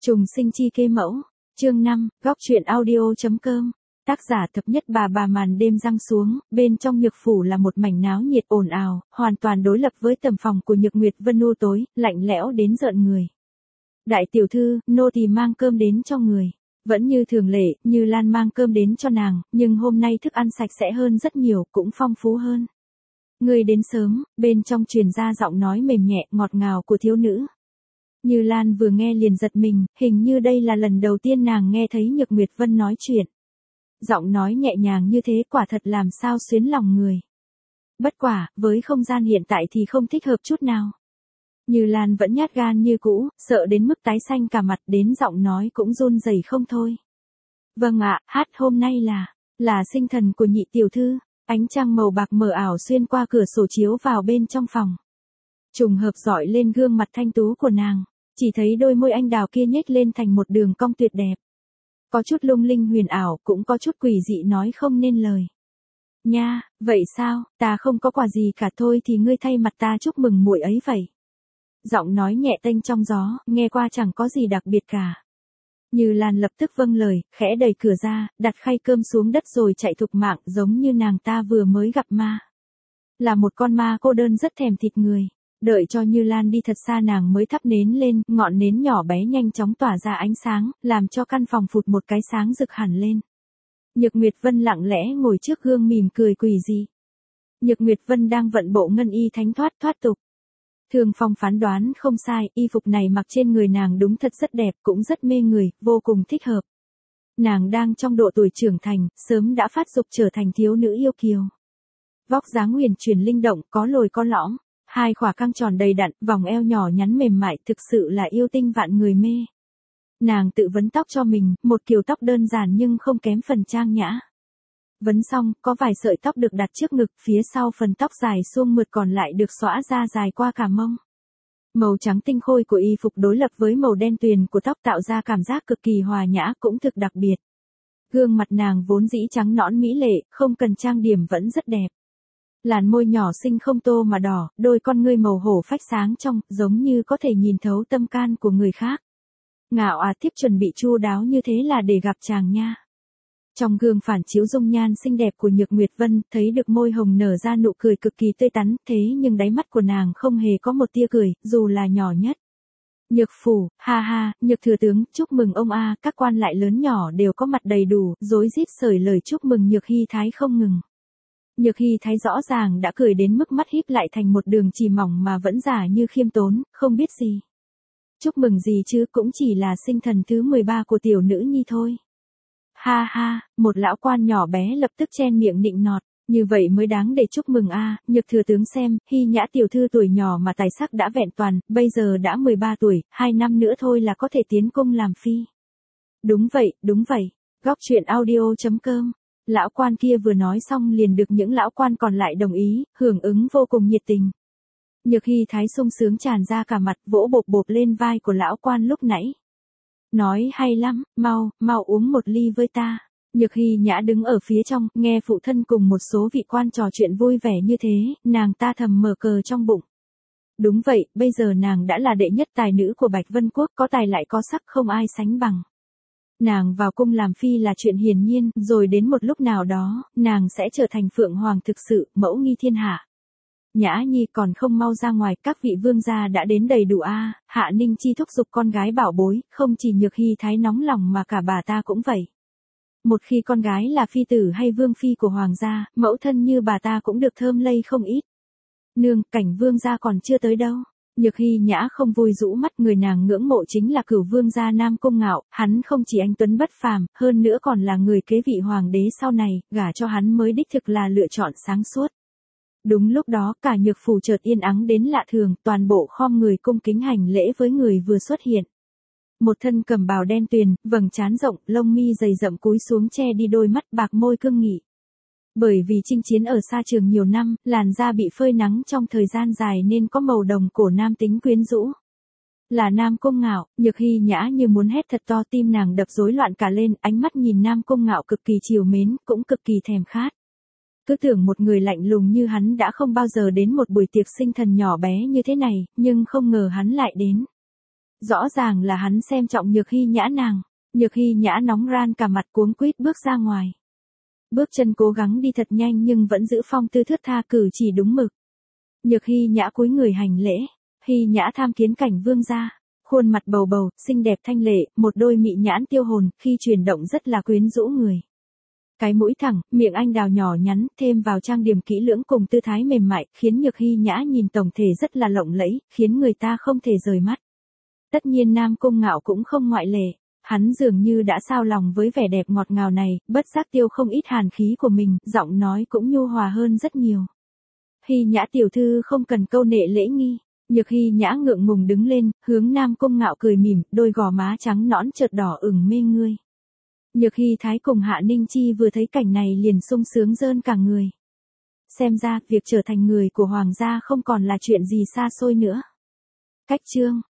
Trùng sinh chi kê mẫu, chương 5, góc truyện audio.com, tác giả thập nhất bà màn đêm răng xuống, bên trong Nhược phủ là một mảnh náo nhiệt ồn ào, hoàn toàn đối lập với tầm phòng của Nhược Nguyệt Vân u tối, lạnh lẽo đến rợn người. Đại tiểu thư, nô tỳ mang cơm đến cho người. Vẫn như thường lệ, Như Lan mang cơm đến cho nàng, nhưng hôm nay thức ăn sạch sẽ hơn rất nhiều, cũng phong phú hơn. Người đến sớm, bên trong truyền ra giọng nói mềm nhẹ, ngọt ngào của thiếu nữ. Như Lan vừa nghe liền giật mình, hình như đây là lần đầu tiên nàng nghe thấy Nhược Nguyệt Vân nói chuyện. Giọng nói nhẹ nhàng như thế quả thật làm sao xuyến lòng người. Bất quả, với không gian hiện tại thì không thích hợp chút nào. Như Lan vẫn nhát gan như cũ, sợ đến mức tái xanh cả mặt, đến giọng nói cũng run rẩy không thôi. Vâng ạ, hát hôm nay là sinh thần của nhị tiểu thư. Ánh trăng màu bạc mờ ảo xuyên qua cửa sổ chiếu vào bên trong phòng. Trùng hợp dọi lên gương mặt thanh tú của nàng, chỉ thấy đôi môi anh đào kia nhếch lên thành một đường cong tuyệt đẹp. Có chút lung linh huyền ảo, cũng có chút quỷ dị nói không nên lời. Nha, vậy sao, ta không có quà gì cả, thôi thì ngươi thay mặt ta chúc mừng muội ấy vậy. Giọng nói nhẹ tênh trong gió, nghe qua chẳng có gì đặc biệt cả. Như Lan lập tức vâng lời, khẽ đẩy cửa ra, đặt khay cơm xuống đất rồi chạy thục mạng, giống như nàng ta vừa mới gặp ma. Là một con ma cô đơn rất thèm thịt người. Đợi cho Như Lan đi thật xa nàng mới thắp nến lên, ngọn nến nhỏ bé nhanh chóng tỏa ra ánh sáng, làm cho căn phòng phụt một cái sáng rực hẳn lên. Nhược Nguyệt Vân lặng lẽ ngồi trước gương mỉm cười quỷ dị. Nhược Nguyệt Vân đang vận bộ ngân y thánh thoát tục. Thường Phong phán đoán không sai, y phục này mặc trên người nàng đúng thật rất đẹp, cũng rất mê người, vô cùng thích hợp. Nàng đang trong độ tuổi trưởng thành, sớm đã phát dục trở thành thiếu nữ yêu kiều. Vóc dáng huyền chuyển linh động, có lồi có lõm, hai khỏa căng tròn đầy đặn, vòng eo nhỏ nhắn mềm mại, thực sự là yêu tinh vạn người mê. Nàng tự vấn tóc cho mình, một kiểu tóc đơn giản nhưng không kém phần trang nhã. Vấn xong, có vài sợi tóc được đặt trước ngực, phía sau phần tóc dài suông mượt còn lại được xõa ra dài qua cả mông. Màu trắng tinh khôi của y phục đối lập với màu đen tuyền của tóc tạo ra cảm giác cực kỳ hòa nhã, cũng thực đặc biệt. Gương mặt nàng vốn dĩ trắng nõn mỹ lệ, không cần trang điểm vẫn rất đẹp. Làn môi nhỏ xinh không tô mà đỏ, đôi con ngươi màu hổ phách sáng trong, giống như có thể nhìn thấu tâm can của người khác. Ngạo thiếp chuẩn bị chu đáo như thế là để gặp chàng nha. Trong gương phản chiếu dung nhan xinh đẹp của Nhược Nguyệt Vân, thấy được môi hồng nở ra nụ cười cực kỳ tươi tắn, thế nhưng đáy mắt của nàng không hề có một tia cười, dù là nhỏ nhất. Nhược phủ, ha ha, Nhược thừa tướng, chúc mừng ông a, các quan lại lớn nhỏ đều có mặt đầy đủ, rối rít sởi lời chúc mừng Nhược Hy Thái không ngừng. Nhược Hy Thái rõ ràng đã cười đến mức mắt híp lại thành một đường chỉ mỏng mà vẫn giả như khiêm tốn, không biết gì. Chúc mừng gì chứ, cũng chỉ là sinh thần thứ 13 của tiểu nữ nhi thôi. Ha ha, một lão quan nhỏ bé lập tức chen miệng nịnh nọt, như vậy mới đáng để chúc mừng a. Nhược thừa tướng xem, Hy Nhã tiểu thư tuổi nhỏ mà tài sắc đã vẹn toàn, bây giờ đã 13 tuổi, 2 năm nữa thôi là có thể tiến cung làm phi. Đúng vậy, góc truyện audio.com. Lão quan kia vừa nói xong liền được những lão quan còn lại đồng ý, hưởng ứng vô cùng nhiệt tình. Nhược Hy Thái sung sướng tràn ra cả mặt, vỗ bộp lên vai của lão quan lúc nãy. Nói hay lắm, mau uống một ly với ta. Nhược Hy Nhã đứng ở phía trong, nghe phụ thân cùng một số vị quan trò chuyện vui vẻ như thế, nàng ta thầm mở cờ trong bụng. Đúng vậy, bây giờ nàng đã là đệ nhất tài nữ của Bạch Vân Quốc, có tài lại có sắc, không ai sánh bằng. Nàng vào cung làm phi là chuyện hiển nhiên, rồi đến một lúc nào đó, nàng sẽ trở thành phượng hoàng thực sự, mẫu nghi thiên hạ. Nhã Nhi còn không mau ra ngoài, các vị vương gia đã đến đầy đủ a. Hạ Ninh Chi thúc giục con gái bảo bối, không chỉ Nhược Hy Thái nóng lòng mà cả bà ta cũng vậy. Một khi con gái là phi tử hay vương phi của hoàng gia, mẫu thân như bà ta cũng được thơm lây không ít. Nương, cảnh vương gia còn chưa tới đâu. Nhược Hy Nhã không vui rũ mắt, người nàng ngưỡng mộ chính là Cửu vương gia Nam Cung Ngạo, hắn không chỉ anh tuấn bất phàm, hơn nữa còn là người kế vị hoàng đế sau này, gả cho hắn mới đích thực là lựa chọn sáng suốt. Đúng lúc đó, cả Nhược phủ chợt yên ắng đến lạ thường, toàn bộ khom người cung kính hành lễ với người vừa xuất hiện. Một thân cẩm bào đen tuyền, vầng trán rộng, lông mi dày rậm cúi xuống che đi đôi mắt bạc môi cương nghị. Bởi vì chinh chiến ở xa trường nhiều năm, làn da bị phơi nắng trong thời gian dài nên có màu đồng cổ nam tính quyến rũ. Là Nam Cung Ngạo. Nhược Hy Nhã như muốn hét thật to, tim nàng đập rối loạn cả lên, ánh mắt nhìn Nam Cung Ngạo cực kỳ trìu mến, cũng cực kỳ thèm khát. Cứ tưởng một người lạnh lùng như hắn đã không bao giờ đến một buổi tiệc sinh thần nhỏ bé như thế này, nhưng không ngờ hắn lại đến. Rõ ràng là hắn xem trọng Nhược Hy Nhã nàng. Nhược Hy Nhã nóng ran cả mặt cuống quýt bước ra ngoài. Bước chân cố gắng đi thật nhanh nhưng vẫn giữ phong tư thướt tha cử chỉ đúng mực. Nhược Hy Nhã cúi người hành lễ. Hy Nhã tham kiến cảnh vương gia. Khuôn mặt bầu bầu, xinh đẹp thanh lệ, một đôi mị nhãn tiêu hồn, khi chuyển động rất là quyến rũ người. Cái mũi thẳng, miệng anh đào nhỏ nhắn, thêm vào trang điểm kỹ lưỡng cùng tư thái mềm mại, khiến Nhược Hy Nhã nhìn tổng thể rất là lộng lẫy, khiến người ta không thể rời mắt. Tất nhiên Nam Cung Ngạo cũng không ngoại lệ. Hắn dường như đã sao lòng với vẻ đẹp ngọt ngào này, bất giác tiêu không ít hàn khí của mình, giọng nói cũng nhu hòa hơn rất nhiều. Hy Nhã tiểu thư không cần câu nệ lễ nghi. Nhược Hy Nhã ngượng ngùng đứng lên, hướng Nam Cung Ngạo cười mỉm, đôi gò má trắng nõn chợt đỏ ửng mê ngươi. Nhược Hy Thái cùng Hạ Ninh Chi vừa thấy cảnh này liền sung sướng rơn cả người. Xem ra, việc trở thành người của hoàng gia không còn là chuyện gì xa xôi nữa. Cách chương